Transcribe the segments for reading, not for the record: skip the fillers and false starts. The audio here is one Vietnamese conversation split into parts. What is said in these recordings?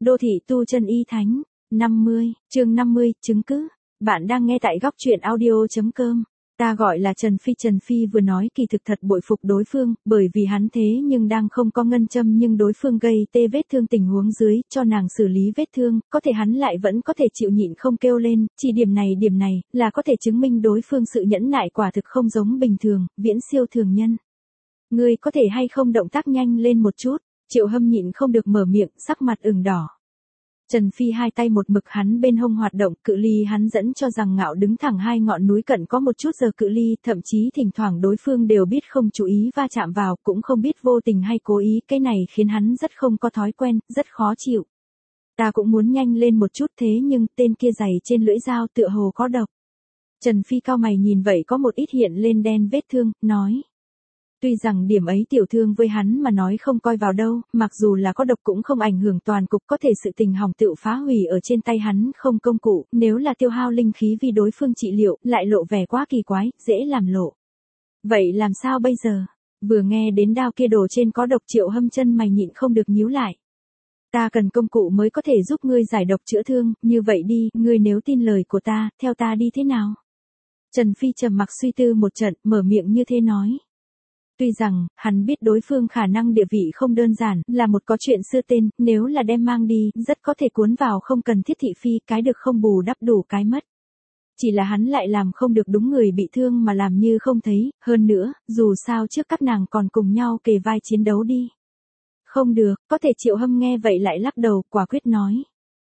Đô thị tu chân y thánh, 50, chương 50, chứng cứ. Bạn đang nghe tại góc truyện audio.com. Ta gọi là Trần Phi vừa nói kỳ thực thật bội phục đối phương, bởi vì hắn thế nhưng đang không có ngân châm nhưng đối phương gây tê vết thương tình huống dưới, cho nàng xử lý vết thương, có thể hắn lại vẫn có thể chịu nhịn không kêu lên, chỉ điểm này, là có thể chứng minh đối phương sự nhẫn nại quả thực không giống bình thường, viễn siêu thường nhân. Ngươi có thể hay không động tác nhanh lên một chút, Triệu Hâm nhịn không được mở miệng, sắc mặt ửng đỏ. Trần Phi hai tay một mực hắn bên hông hoạt động, cự ly hắn dẫn cho rằng ngạo đứng thẳng hai ngọn núi cận có một chút giờ cự ly, thậm chí thỉnh thoảng đối phương đều biết không chú ý va chạm vào, cũng không biết vô tình hay cố ý, cái này khiến hắn rất không có thói quen, rất khó chịu. Ta cũng muốn nhanh lên một chút thế nhưng tên kia giày trên lưỡi dao tựa hồ có độc. Trần Phi cau mày nhìn vậy có một ít hiện lên đen vết thương, nói. Tuy rằng điểm ấy tiểu thương với hắn mà nói không coi vào đâu, mặc dù là có độc cũng không ảnh hưởng toàn cục, có thể sự tình hỏng tựu phá hủy ở trên tay hắn không công cụ, nếu là tiêu hao linh khí vì đối phương trị liệu, lại lộ vẻ quá kỳ quái, dễ làm lộ. Vậy làm sao bây giờ? Vừa nghe đến đao kia đồ trên có độc, Triệu Hâm chân mày nhịn không được nhíu lại. Ta cần công cụ mới có thể giúp ngươi giải độc chữa thương, như vậy đi, ngươi nếu tin lời của ta, theo ta đi thế nào? Trần Phi trầm mặc suy tư một trận, mở miệng như thế nói. Tuy rằng, hắn biết đối phương khả năng địa vị không đơn giản, là một có chuyện xưa tên, nếu là đem mang đi, rất có thể cuốn vào không cần thiết thị phi, cái được không bù đắp đủ cái mất. Chỉ là hắn lại làm không được đúng người bị thương mà làm như không thấy, hơn nữa, dù sao trước các nàng còn cùng nhau kề vai chiến đấu đi. Không được, có thể Triệu Hâm nghe vậy lại lắc đầu, quả quyết nói.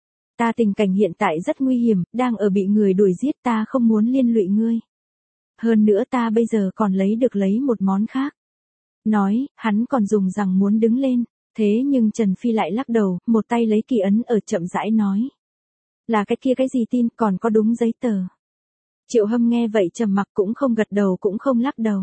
Ta tình cảnh hiện tại rất nguy hiểm, đang ở bị người đuổi giết, ta không muốn liên lụy ngươi. Hơn nữa ta bây giờ còn lấy một món khác. Nói, hắn còn dùng rằng muốn đứng lên, thế nhưng Trần Phi lại lắc đầu, một tay lấy kỳ ấn ở chậm rãi nói. Là cái kia cái gì tin, còn có đúng giấy tờ. Triệu Hâm nghe vậy trầm mặc cũng không gật đầu cũng không lắc đầu.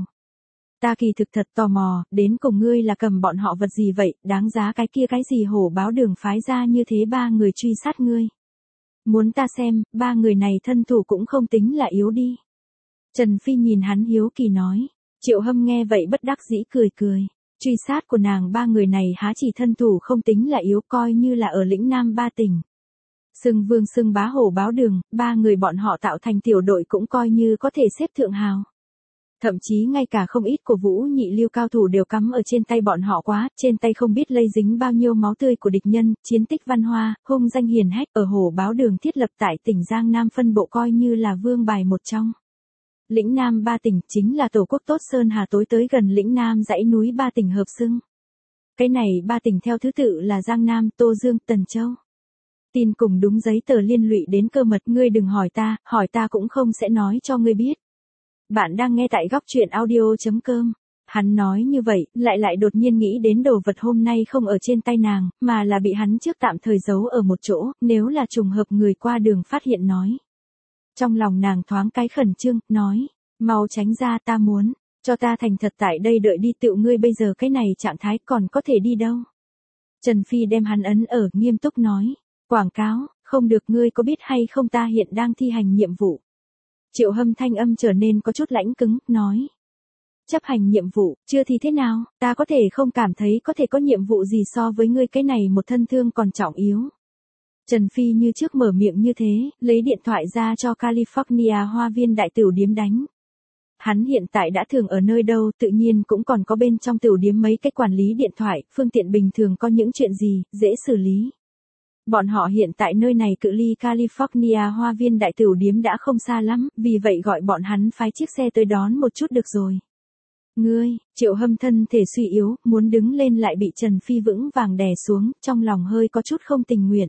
Ta kỳ thực thật tò mò, đến cùng ngươi là cầm bọn họ vật gì vậy, đáng giá cái kia cái gì hổ báo đường phái ra như thế ba người truy sát ngươi. Muốn ta xem, ba người này thân thủ cũng không tính là yếu đi. Trần Phi nhìn hắn hiếu kỳ nói. Triệu Hâm nghe vậy bất đắc dĩ cười. Truy sát của nàng ba người này há chỉ thân thủ không tính là yếu, coi như là ở lĩnh Nam ba tỉnh. Xưng vương xưng bá hổ báo đường, ba người bọn họ tạo thành tiểu đội cũng coi như có thể xếp thượng hào. Thậm chí ngay cả không ít của Vũ Nhị Lưu cao thủ đều cắm ở trên tay bọn họ quá, trên tay không biết lây dính bao nhiêu máu tươi của địch nhân, chiến tích văn hoa, hung danh hiển hách, ở hổ báo đường thiết lập tại tỉnh Giang Nam phân bộ coi như là vương bài một trong. Lĩnh Nam ba tỉnh chính là tổ quốc tốt Sơn Hà tối tới gần lĩnh Nam dãy núi ba tỉnh hợp xưng. Cái này ba tỉnh theo thứ tự là Giang Nam, Tô Dương, Tần Châu. Tin cùng đúng giấy tờ liên lụy đến cơ mật, ngươi đừng hỏi ta cũng không sẽ nói cho ngươi biết. Bạn đang nghe tại góc truyện audio.com. Hắn nói như vậy, lại đột nhiên nghĩ đến đồ vật hôm nay không ở trên tay nàng, mà là bị hắn trước tạm thời giấu ở một chỗ, nếu là trùng hợp người qua đường phát hiện nói. Trong lòng nàng thoáng cái khẩn trương, nói, mau tránh ra, ta muốn, cho ta thành thật tại đây đợi đi, tựu ngươi bây giờ cái này trạng thái còn có thể đi đâu. Trần Phi đem hắn ấn ở, nghiêm túc nói, quảng cáo, không được, ngươi có biết hay không ta hiện đang thi hành nhiệm vụ. Triệu Hâm thanh âm trở nên có chút lãnh cứng, nói. Chấp hành nhiệm vụ, chưa thì thế nào, ta có thể không cảm thấy có thể có nhiệm vụ gì so với ngươi cái này một thân thương còn trọng yếu. Trần Phi như trước mở miệng như thế, lấy điện thoại ra cho California Hoa Viên đại tửu điếm đánh. Hắn hiện tại đã thường ở nơi đâu, tự nhiên cũng còn có bên trong tửu điếm mấy cái quản lý điện thoại, phương tiện bình thường có những chuyện gì, dễ xử lý. Bọn họ hiện tại nơi này cự ly California Hoa Viên đại tửu điếm đã không xa lắm, vì vậy gọi bọn hắn phái chiếc xe tới đón một chút được rồi. Ngươi, Triệu Hâm thân thể suy yếu, muốn đứng lên lại bị Trần Phi vững vàng đè xuống, trong lòng hơi có chút không tình nguyện.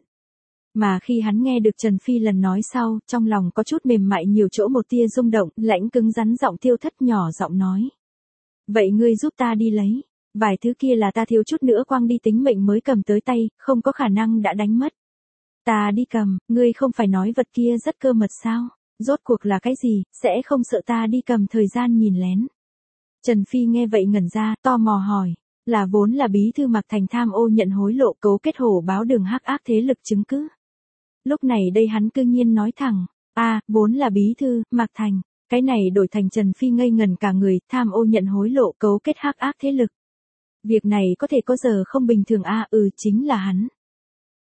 Mà khi hắn nghe được Trần Phi lần nói sau, trong lòng có chút mềm mại nhiều chỗ một tia rung động, lãnh cứng rắn giọng Tiêu Thất nhỏ giọng nói. Vậy ngươi giúp ta đi lấy, vài thứ kia là ta thiếu chút nữa quăng đi tính mệnh mới cầm tới tay, không có khả năng đã đánh mất. Ta đi cầm, ngươi không phải nói vật kia rất cơ mật sao, rốt cuộc là cái gì, sẽ không sợ ta đi cầm thời gian nhìn lén. Trần Phi nghe vậy ngẩn ra, tò mò hỏi, là vốn là bí thư Mạc Thành tham ô nhận hối lộ cấu kết hổ báo đường hắc ác thế lực chứng cứ. Lúc này đây hắn cương nhiên nói thẳng, vốn là bí thư, Mạc Thành, cái này đổi thành Trần Phi ngây ngần cả người, tham ô nhận hối lộ cấu kết hắc ác thế lực. Việc này có thể có giờ không bình thường chính là hắn.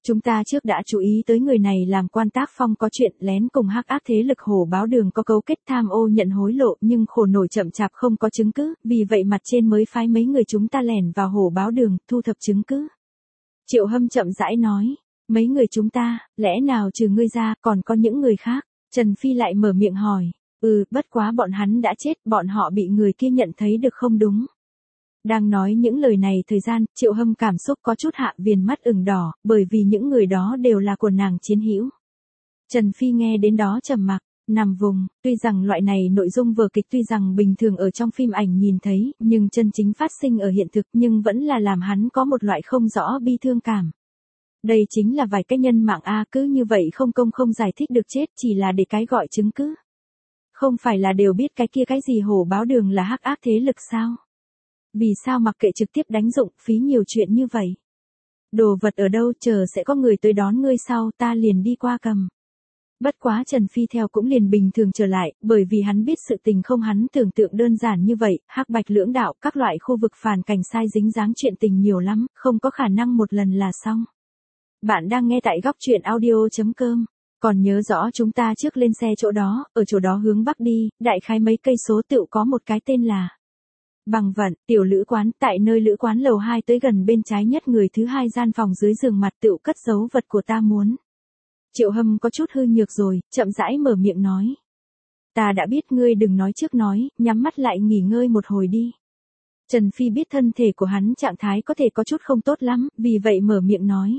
Chúng ta trước đã chú ý tới người này làm quan tác phong có chuyện lén cùng hắc ác thế lực Hổ Báo Đường có cấu kết tham ô nhận hối lộ nhưng khổ nổi chậm chạp không có chứng cứ, vì vậy mặt trên mới phái mấy người chúng ta lẻn vào Hổ Báo Đường, thu thập chứng cứ. Triệu Hâm chậm rãi nói, mấy người chúng ta, lẽ nào trừ ngươi ra còn có những người khác? Trần Phi lại mở miệng hỏi, bất quá bọn hắn đã chết, bọn họ bị người kia nhận thấy được không đúng. Đang nói những lời này thời gian, Triệu Hâm cảm xúc có chút hạ viền mắt ửng đỏ, bởi vì những người đó đều là của nàng chiến hữu. Trần Phi nghe đến đó trầm mặc, nằm vùng, tuy rằng loại này nội dung vở kịch tuy rằng bình thường ở trong phim ảnh nhìn thấy, nhưng chân chính phát sinh ở hiện thực nhưng vẫn là làm hắn có một loại không rõ bi thương cảm. Đây chính là vài cái nhân mạng cứ như vậy không công không giải thích được chết chỉ là để cái gọi chứng cứ. Không phải là đều biết cái kia cái gì Hổ Báo Đường là hắc ác thế lực sao? Vì sao mặc kệ trực tiếp đánh dụng phí nhiều chuyện như vậy? Đồ vật ở đâu chờ sẽ có người tới đón ngươi sau ta liền đi qua cầm. Bất quá Trần Phi theo cũng liền bình thường trở lại, bởi vì hắn biết sự tình không hắn tưởng tượng đơn giản như vậy, hắc bạch lưỡng đạo các loại khu vực phản cảnh sai dính dáng chuyện tình nhiều lắm, không có khả năng một lần là xong. Bạn đang nghe tại góc truyện audio.com. Còn nhớ rõ chúng ta trước lên xe chỗ đó, ở chỗ đó hướng bắc đi, đại khái mấy cây số tựu có một cái tên là Bằng Vận, tiểu lữ quán, tại nơi lữ quán lầu 2 tới gần bên trái nhất người thứ hai gian phòng dưới giường mặt tựu cất giấu vật của ta muốn. Triệu Hâm có chút hư nhược rồi, chậm rãi mở miệng nói. Ta đã biết ngươi đừng nói trước nói, nhắm mắt lại nghỉ ngơi một hồi đi. Trần Phi biết thân thể của hắn trạng thái có thể có chút không tốt lắm, vì vậy mở miệng nói.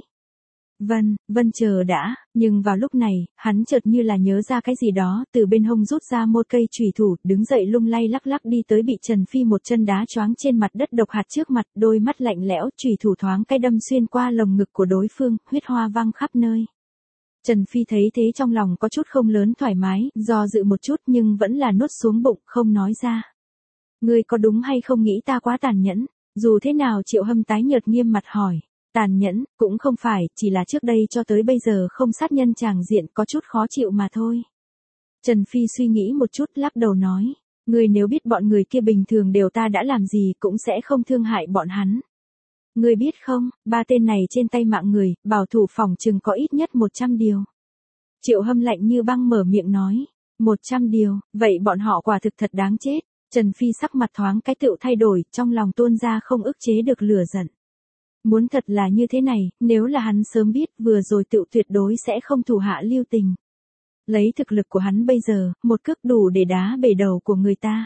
Vân chờ đã, nhưng vào lúc này, hắn chợt như là nhớ ra cái gì đó, từ bên hông rút ra một cây chùy thủ, đứng dậy lung lay lắc lắc đi tới bị Trần Phi một chân đá choáng trên mặt đất độc hạt trước mặt, đôi mắt lạnh lẽo, chùy thủ thoáng cái đâm xuyên qua lồng ngực của đối phương, huyết hoa văng khắp nơi. Trần Phi thấy thế trong lòng có chút không lớn thoải mái, do dự một chút nhưng vẫn là nuốt xuống bụng, không nói ra. Ngươi có đúng hay không nghĩ ta quá tàn nhẫn? Dù thế nào Triệu Hâm tái nhợt nghiêm mặt hỏi. Tàn nhẫn, cũng không phải, chỉ là trước đây cho tới bây giờ không sát nhân tràng diện có chút khó chịu mà thôi. Trần Phi suy nghĩ một chút lắc đầu nói, ngươi nếu biết bọn người kia bình thường đều ta đã làm gì cũng sẽ không thương hại bọn hắn. Ngươi biết không, ba tên này trên tay mạng người, bảo thủ phòng chừng có ít nhất 100 điều. Triệu Hâm lạnh như băng mở miệng nói, 100 điều, vậy bọn họ quả thực thật đáng chết. Trần Phi sắc mặt thoáng cái tựu thay đổi, trong lòng tuôn ra không ức chế được lửa giận. Muốn thật là như thế này, nếu là hắn sớm biết vừa rồi tựu tuyệt đối sẽ không thủ hạ lưu tình. Lấy thực lực của hắn bây giờ, một cước đủ để đá bể đầu của người ta.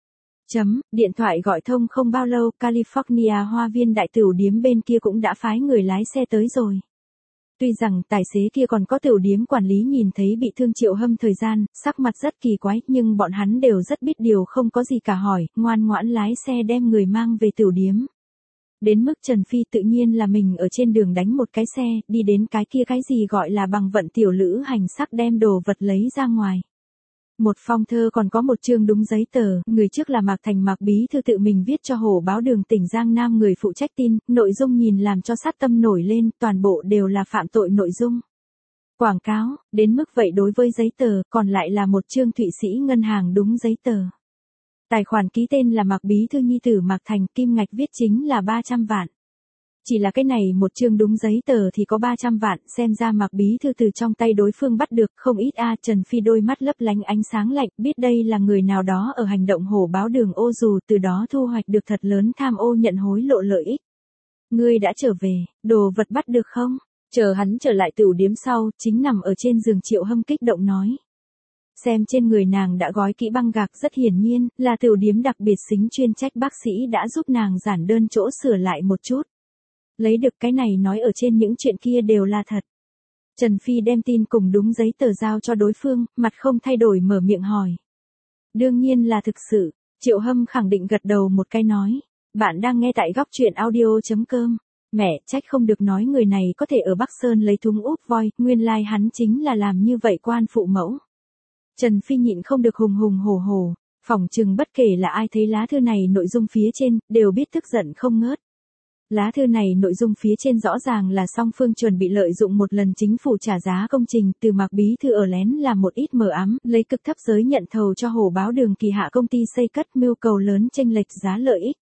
Điện thoại gọi thông không bao lâu, California Hoa Viên đại tửu điếm bên kia cũng đã phái người lái xe tới rồi. Tuy rằng tài xế kia còn có tửu điếm quản lý nhìn thấy bị thương Triệu Hâm thời gian, sắc mặt rất kỳ quái, nhưng bọn hắn đều rất biết điều không có gì cả hỏi, ngoan ngoãn lái xe đem người mang về tửu điếm. Đến mức Trần Phi tự nhiên là mình ở trên đường đánh một cái xe, đi đến cái kia cái gì gọi là Bằng Vận tiểu lữ hành sắc đem đồ vật lấy ra ngoài. Một phong thơ còn có một chương đúng giấy tờ, người trước là Mạc Thành Mạc Bí Thư tự mình viết cho Hổ Báo Đường tỉnh Giang Nam người phụ trách tin, nội dung nhìn làm cho sát tâm nổi lên, toàn bộ đều là phạm tội nội dung. Quảng cáo, đến mức vậy đối với giấy tờ, còn lại là một chương Thụy Sĩ ngân hàng đúng giấy tờ. Tài khoản ký tên là Mạc Bí Thư nhi tử Mạc Thành, kim ngạch viết chính là 300 vạn. Chỉ là cái này một chương đúng giấy tờ thì có 300 vạn, xem ra Mạc Bí Thư từ trong tay đối phương bắt được không ít Trần Phi đôi mắt lấp lánh ánh sáng lạnh, biết đây là người nào đó ở hành động Hổ Báo Đường ô dù từ đó thu hoạch được thật lớn tham ô nhận hối lộ lợi ích. Ngươi đã trở về, đồ vật bắt được không? Chờ hắn trở lại tửu điếm sau, chính nằm ở trên giường Triệu Hâm kích động nói. Xem trên người nàng đã gói kỹ băng gạc rất hiển nhiên, là tửu điếm đặc biệt xính chuyên trách bác sĩ đã giúp nàng giản đơn chỗ sửa lại một chút. Lấy được cái này nói ở trên những chuyện kia đều là thật. Trần Phi đem tin cùng đúng giấy tờ giao cho đối phương, mặt không thay đổi mở miệng hỏi. Đương nhiên là thực sự, Triệu Hâm khẳng định gật đầu một cái nói. Bạn đang nghe tại góc truyện audio.com. Mẹ, trách không được nói người này có thể ở Bắc Sơn lấy thúng úp voi, nguyên lai hắn chính là làm như vậy quan phụ mẫu. Trần Phi nhịn không được hùng hùng hổ hổ, phỏng chừng bất kể là ai thấy lá thư này nội dung phía trên, đều biết tức giận không ngớt. Lá thư này nội dung phía trên rõ ràng là song phương chuẩn bị lợi dụng một lần chính phủ trả giá công trình, từ Mạc Bí Thư ở lén làm một ít mờ ám, lấy cực thấp giới nhận thầu cho Hổ Báo Đường kỳ hạ công ty xây cất, mưu cầu lớn chênh lệch giá lợi ích.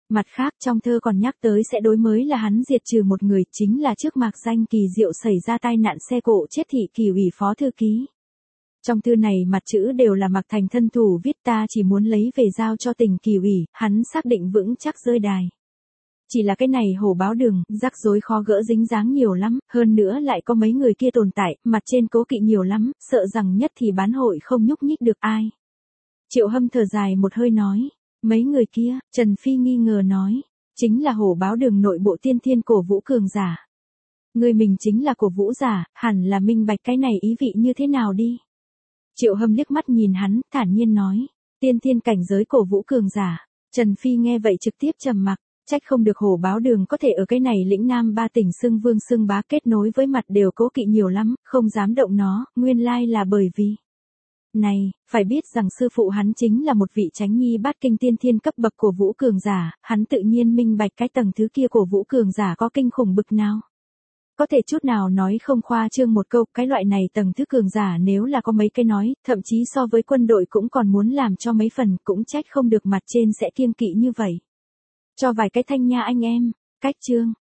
Mặt khác trong thơ còn nhắc tới sẽ đối mới là hắn diệt trừ một người, chính là trước mạc danh Kỳ Diệu xảy ra tai nạn xe cộ chết thị Kỳ ủy phó thư ký. Trong thư này mặt chữ đều là Mạc Thành thân thủ viết, ta chỉ muốn lấy về giao cho tỉnh Kỳ ủy, hắn xác định vững chắc rơi đài. Chỉ là cái này hổ báo đường, rắc rối khó gỡ dính dáng nhiều lắm, hơn nữa lại có mấy người kia tồn tại, mặt trên cố kỵ nhiều lắm, sợ rằng nhất thì bán hội không nhúc nhích được ai. Triệu Hâm thở dài một hơi nói, mấy người kia, Trần Phi nghi ngờ nói, chính là hổ báo đường nội bộ tiên thiên cổ vũ cường giả. Người mình chính là cổ vũ giả, hẳn là minh bạch cái này ý vị như thế nào đi. Triệu Hâm liếc mắt nhìn hắn, thản nhiên nói, tiên thiên cảnh giới cổ vũ cường giả. Trần Phi nghe vậy trực tiếp trầm mặc, trách không được hổ báo đường có thể ở cái này lĩnh Nam ba tỉnh xưng vương xưng bá, kết nối với mặt đều cố kỵ nhiều lắm, không dám động nó, nguyên lai là bởi vì. Này, phải biết rằng sư phụ hắn chính là một vị chánh nhi bát kinh tiên thiên cấp bậc cổ vũ cường giả, hắn tự nhiên minh bạch cái tầng thứ kia cổ vũ cường giả có kinh khủng bực nào. Có thể chút nào nói không khoa trương một câu, cái loại này tầng thứ cường giả nếu là có mấy cái nói, thậm chí so với quân đội cũng còn muốn làm cho mấy phần, cũng trách không được mặt trên sẽ kiêng kỵ như vậy. Cho vài cái thanh nha anh em, cách chương.